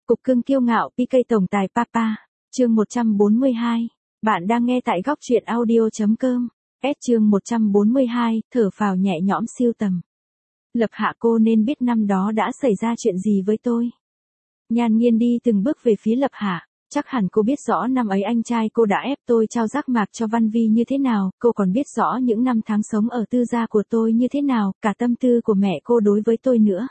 Cục cưng kiêu ngạo PK tổng tài Papa, chương 142. Bạn đang nghe tại góc truyện audio.com. Chương 142, thở phào nhẹ nhõm siêu tầm. Lập Hạ, cô nên biết năm đó đã xảy ra chuyện gì với tôi. Nhan Nghiên đi từng bước về phía Lập Hạ. Chắc hẳn cô biết rõ năm ấy anh trai cô đã ép tôi trao giác mạc cho Văn Vi như thế nào, cô còn biết rõ những năm tháng sống ở tư gia của tôi như thế nào, cả tâm tư của mẹ cô đối với tôi nữa.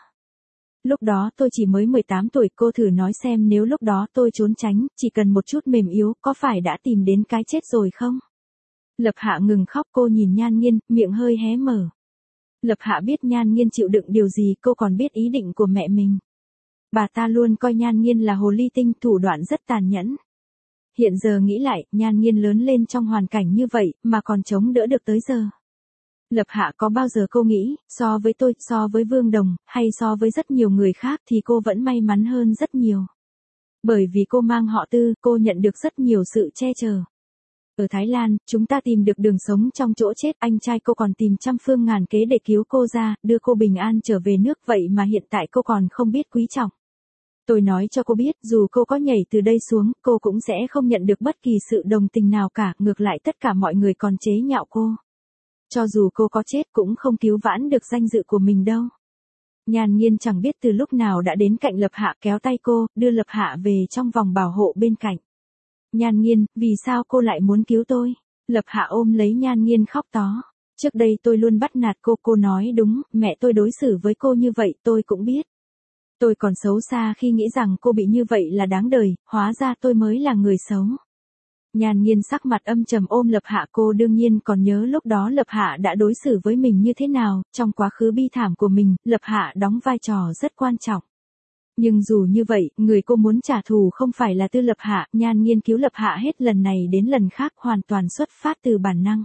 Lúc đó tôi chỉ mới 18 tuổi, cô thử nói xem nếu lúc đó tôi trốn tránh, chỉ cần một chút mềm yếu, có phải đã tìm đến cái chết rồi không? Lập Hạ ngừng khóc, cô nhìn Nhan Nghiên, miệng hơi hé mở. Lập Hạ biết Nhan Nghiên chịu đựng điều gì, cô còn biết ý định của mẹ mình. Bà ta luôn coi Nhan Nghiên là hồ ly tinh, thủ đoạn rất tàn nhẫn. Hiện giờ nghĩ lại, Nhan Nghiên lớn lên trong hoàn cảnh như vậy, mà còn chống đỡ được tới giờ. Lập Hạ, có bao giờ cô nghĩ, so với tôi, so với Vương Đồng, hay so với rất nhiều người khác thì cô vẫn may mắn hơn rất nhiều. Bởi vì cô mang họ Tư, cô nhận được rất nhiều sự che chở. Ở Thái Lan, chúng ta tìm được đường sống trong chỗ chết, anh trai cô còn tìm trăm phương ngàn kế để cứu cô ra, đưa cô bình an trở về nước, vậy mà hiện tại cô còn không biết quý trọng. Tôi nói cho cô biết, dù cô có nhảy từ đây xuống, cô cũng sẽ không nhận được bất kỳ sự đồng tình nào cả, ngược lại tất cả mọi người còn chế nhạo cô. Cho dù cô có chết cũng không cứu vãn được danh dự của mình đâu. Nhan Nghiên chẳng biết từ lúc nào đã đến cạnh Lập Hạ, kéo tay cô, đưa Lập Hạ về trong vòng bảo hộ bên cạnh. Nhan Nghiên, vì sao cô lại muốn cứu tôi? Lập Hạ ôm lấy Nhan Nghiên khóc tó. Trước đây tôi luôn bắt nạt cô nói đúng, mẹ tôi đối xử với cô như vậy tôi cũng biết. Tôi còn xấu xa khi nghĩ rằng cô bị như vậy là đáng đời, hóa ra tôi mới là người xấu. Nhan Nghiên sắc mặt âm trầm ôm Lập Hạ, cô đương nhiên còn nhớ lúc đó Lập Hạ đã đối xử với mình như thế nào, trong quá khứ bi thảm của mình, Lập Hạ đóng vai trò rất quan trọng. Nhưng dù như vậy, người cô muốn trả thù không phải là Tư Lập Hạ, Nhan Nghiên cứu Lập Hạ hết lần này đến lần khác hoàn toàn xuất phát từ bản năng.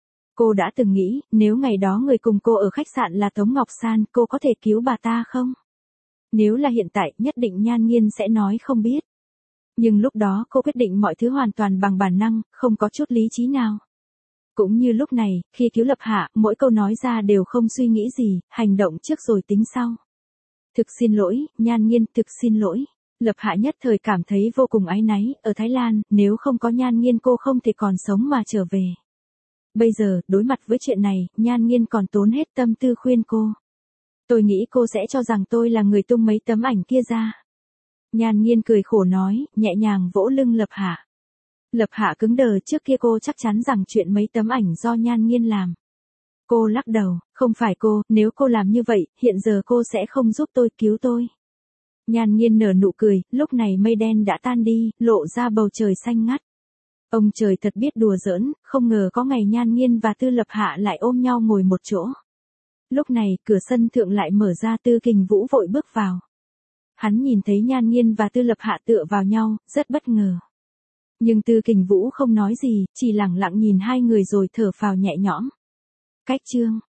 Cô đã từng nghĩ, nếu ngày đó người cùng cô ở khách sạn là Tống Ngọc San, cô có thể cứu bà ta không? Nếu là hiện tại, nhất định Nhan Nghiên sẽ nói không biết. Nhưng lúc đó cô quyết định mọi thứ hoàn toàn bằng bản năng, không có chút lý trí nào. Cũng như lúc này, khi cứu Lập Hạ, mỗi câu nói ra đều không suy nghĩ gì, hành động trước rồi tính sau. Thực xin lỗi, Nhan Nghiên, thực xin lỗi. Lập Hạ nhất thời cảm thấy vô cùng áy náy, ở Thái Lan, nếu không có Nhan Nghiên cô không thể còn sống mà trở về. Bây giờ, đối mặt với chuyện này, Nhan Nghiên còn tốn hết tâm tư khuyên cô. Tôi nghĩ cô sẽ cho rằng tôi là người tung mấy tấm ảnh kia ra. Nhan Nghiên cười khổ nói, nhẹ nhàng vỗ lưng Lập Hạ. Lập Hạ cứng đờ, trước kia cô chắc chắn rằng chuyện mấy tấm ảnh do Nhan Nghiên làm. Cô lắc đầu, không phải cô, nếu cô làm như vậy, hiện giờ cô sẽ không giúp tôi, cứu tôi. Nhan Nghiên nở nụ cười, lúc này mây đen đã tan đi, lộ ra bầu trời xanh ngắt. Ông trời thật biết đùa giỡn, không ngờ có ngày Nhan Nghiên và Tư Lập Hạ lại ôm nhau ngồi một chỗ. Lúc này, cửa sân thượng lại mở ra, Tư Kình Vũ vội bước vào. Hắn nhìn thấy Nhan Nghiên và Tư Lập Hạ tựa vào nhau, rất bất ngờ. Nhưng Tư Kình Vũ không nói gì, chỉ lẳng lặng nhìn hai người rồi thở phào nhẹ nhõm. Cách chương